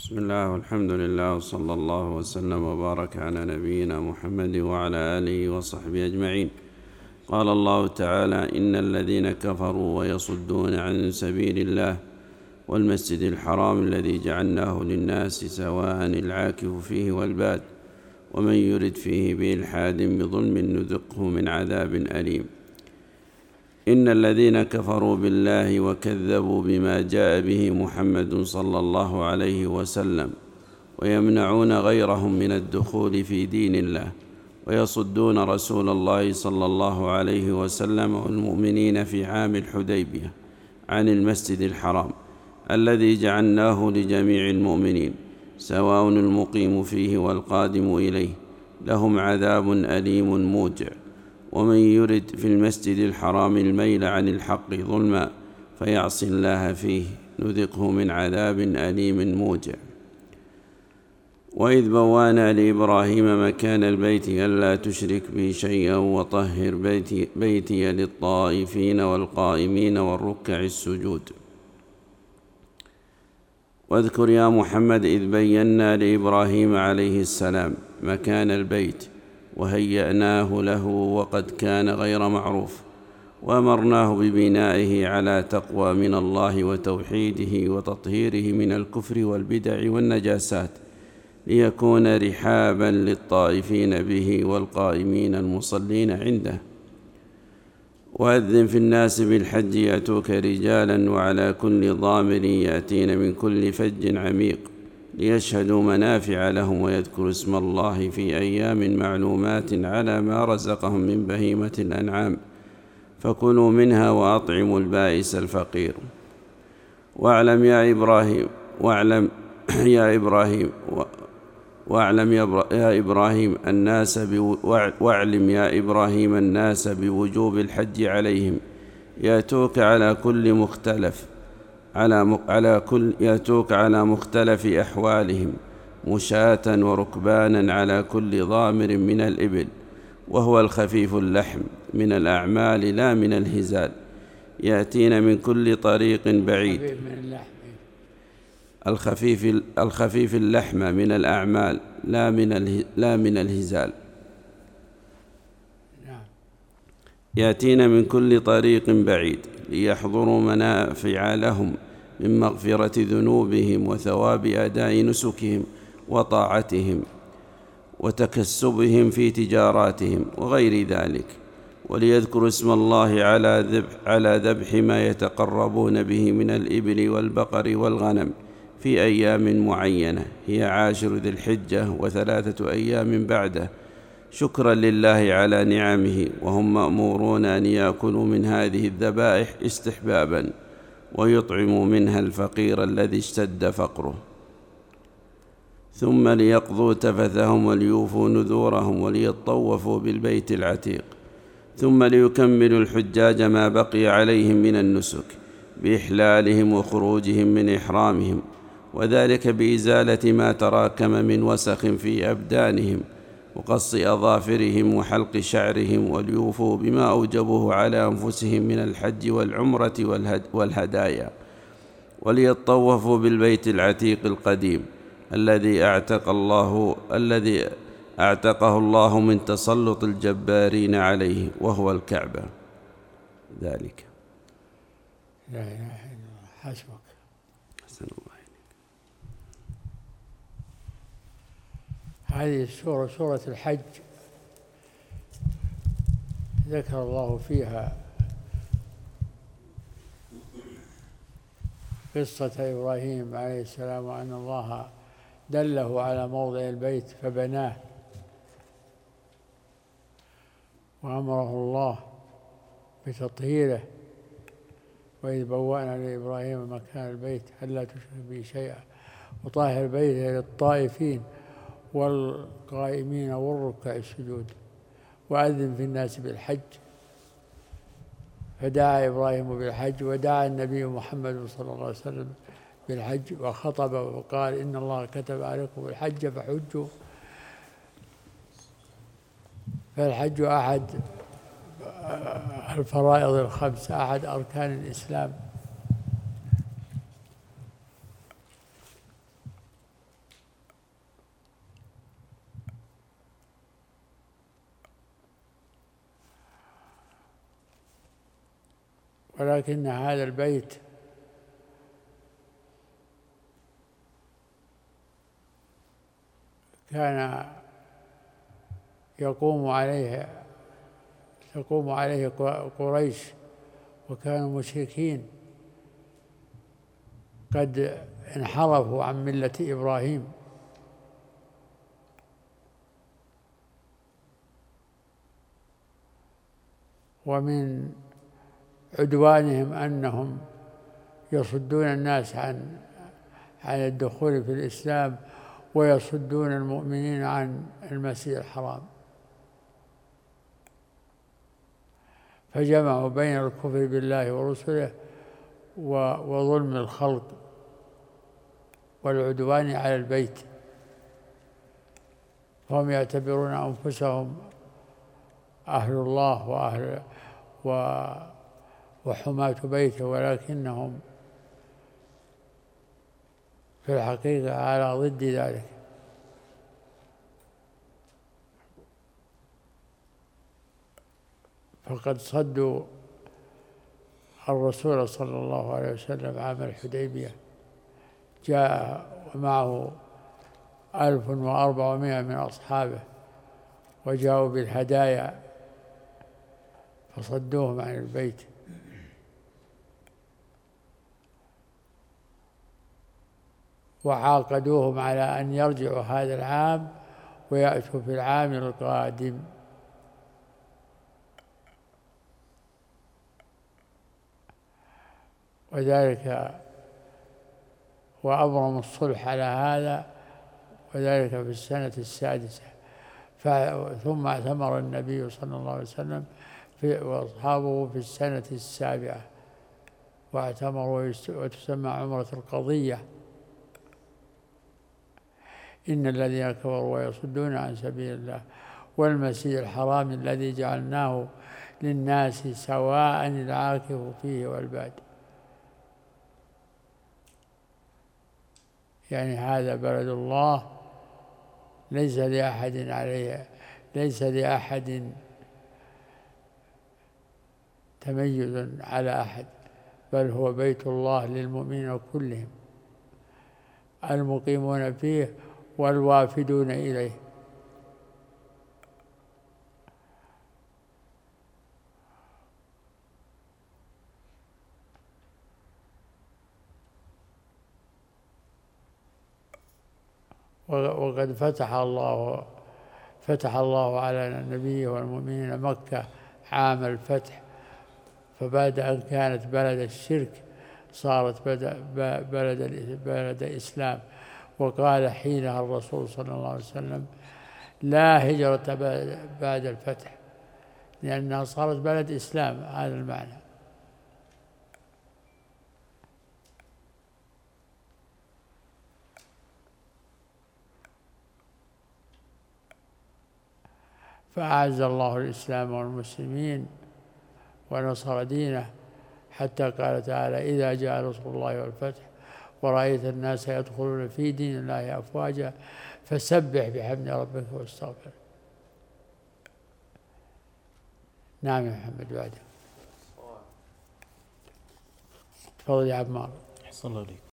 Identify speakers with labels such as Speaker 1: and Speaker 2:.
Speaker 1: بسم الله والحمد لله وصلى الله وسلم وبارك على نبينا محمد وعلى آله وصحبه أجمعين. قال الله تعالى: إن الذين كفروا ويصدون عن سبيل الله والمسجد الحرام الذي جعلناه للناس سواء العاكف فيه والباد ومن يرد فيه بإلحاد بظلم نذقه من عذاب أليم. إن الذين كفروا بالله وكذبوا بما جاء به محمد صلى الله عليه وسلم ويمنعون غيرهم من الدخول في دين الله ويصدون رسول الله صلى الله عليه وسلم والمؤمنين في عام الحديبية عن المسجد الحرام الذي جعلناه لجميع المؤمنين سواء المقيم فيه والقادم إليه لهم عذاب أليم موجع. ومن يرد في المسجد الحرام الميل عن الحق ظلما فيعصي الله فيه نذقه من عذاب أليم موجع. وإذ بوانا لإبراهيم مكان البيت ألا تشرك بي شيئا وطهر بيتي للطائفين والقائمين والركع السجود. واذكر يا محمد إذ بينا لإبراهيم عليه السلام مكان البيت وهيأناه له وقد كان غير معروف وأمرناه ببنائه على تقوى من الله وتوحيده وتطهيره من الكفر والبدع والنجاسات ليكون رحابا للطائفين به والقائمين المصلين عنده. وأذن في الناس بالحج يأتوك رجالا وعلى كل ضامر يأتين من كل فج عميق ليشهدوا منافع لهم ويذكروا اسم الله في أيام معلومات على ما رزقهم من بهيمة الأنعام فكلوا منها وأطعموا البائس الفقير. واعلم يا إبراهيم الناس بوجوب الحج عليهم يأتوك على مختلف أحوالهم مشاة وركبانا على كل ضامر من الإبل وهو الخفيف اللحم من الأعمال لا من الهزال يأتين من كل طريق بعيد. الخفيف اللحم من الأعمال لا من الهزال يأتين من كل طريق بعيد ليحضروا منافع لهم من مغفرة ذنوبهم وثواب أداء نسكهم وطاعتهم وتكسبهم في تجاراتهم وغير ذلك وليذكروا اسم الله على ذبح ما يتقربون به من الإبل والبقر والغنم في أيام معينة هي 10 ذي الحجة و3 أيام بعده شكرا لله على نعمه. وهم مأمورون أن يأكلوا من هذه الذبائح استحبابا ويطعموا منها الفقير الذي اشتد فقره ثم ليقضوا تفثهم وليوفوا نذورهم وليطوفوا بالبيت العتيق ثم ليكملوا الحجاج ما بقي عليهم من النسك بإحلالهم وخروجهم من إحرامهم وذلك بإزالة ما تراكم من وسخ في أبدانهم وقص أظافرهم وحلق شعرهم وليوفوا بما أوجبوه على أنفسهم من الحج والعمرة والهدايا وليطوفوا بالبيت العتيق القديم الذي أعتقه الله من تسلط الجبارين عليه وهو الكعبة. ذلك
Speaker 2: لا إله إلا الله. حسبك.
Speaker 1: أحسن الله إليك.
Speaker 2: هذه السورة سورة الحج ذكر الله فيها قصة إبراهيم عليه السلام وأن الله دله على موضع البيت فبناه وأمره الله بتطهيره. وإذ بوأنا لإبراهيم مكان البيت ألا تشرك بي شيئا وطهر بيته للطائفين والقائمين والركع السجود. وأذن في الناس بالحج فدعا إبراهيم بالحج ودعا النبي محمد صلى الله عليه وسلم بالحج وخطب وقال: إن الله كتب عليكم الحج فحجوا. فالحج أحد الفرائض الخمس أحد أركان الإسلام ولكن هذا البيت كان تقوم عليه قريش، وكانوا مشركين قد انحرفوا عن ملة إبراهيم. ومن عدوانهم أنهم يصدون الناس عن الدخول في الإسلام، ويصدون المؤمنين عن المسجد الحرام، فجمعوا بين الكفر بالله ورسله وظلم الخلق والعدوان على البيت، فهم يعتبرون أنفسهم أهل الله وحماة بيته، ولكنهم في الحقيقة على ضد ذلك. فقد صدوا الرسول صلى الله عليه وسلم عام الحديبية، جاء ومعه 1400 من أصحابه، وجاءوا بالهدايا فصدوهم عن البيت. وعاقدوهم على أن يرجعوا هذا العام ويأتوا في العام القادم. وذلك وأبرموا الصلح على هذا، وذلك في السنة السادسة. ثم اعتمر النبي صلى الله عليه وسلم وأصحابه في السنة السابعة، واعتمروا، وتسمى عمرة القضية. إن الذين كفروا ويصدون عن سبيل الله والمسجد الحرام الذي جعلناه للناس سواء العاكف فيه والباد، يعني هذا بلد الله، ليس لأحد عليه، ليس لأحد تميز على أحد، بل هو بيت الله للمؤمنين كلهم، المقيمون فيه والوافدون إليه. وقد فتح الله على نبيه والمؤمنين مكة عام الفتح، فبعد أن كانت بلد الشرك صارت بلد إسلام. وقال حينها الرسول صلى الله عليه وسلم: لا هجرة بعد الفتح، لأنها صارت بلد إسلام. هذا المعنى. فأعز الله الإسلام والمسلمين ونصر دينه، حتى قال تعالى: إذا جاء نصر الله والفتح ورأيت الناس يدخلون في دين الله أفواجا فسبح بحمد ربك واستغفره. نعم يا محمد. بعده تفضل يا عمار.
Speaker 3: أحسن الله عليك.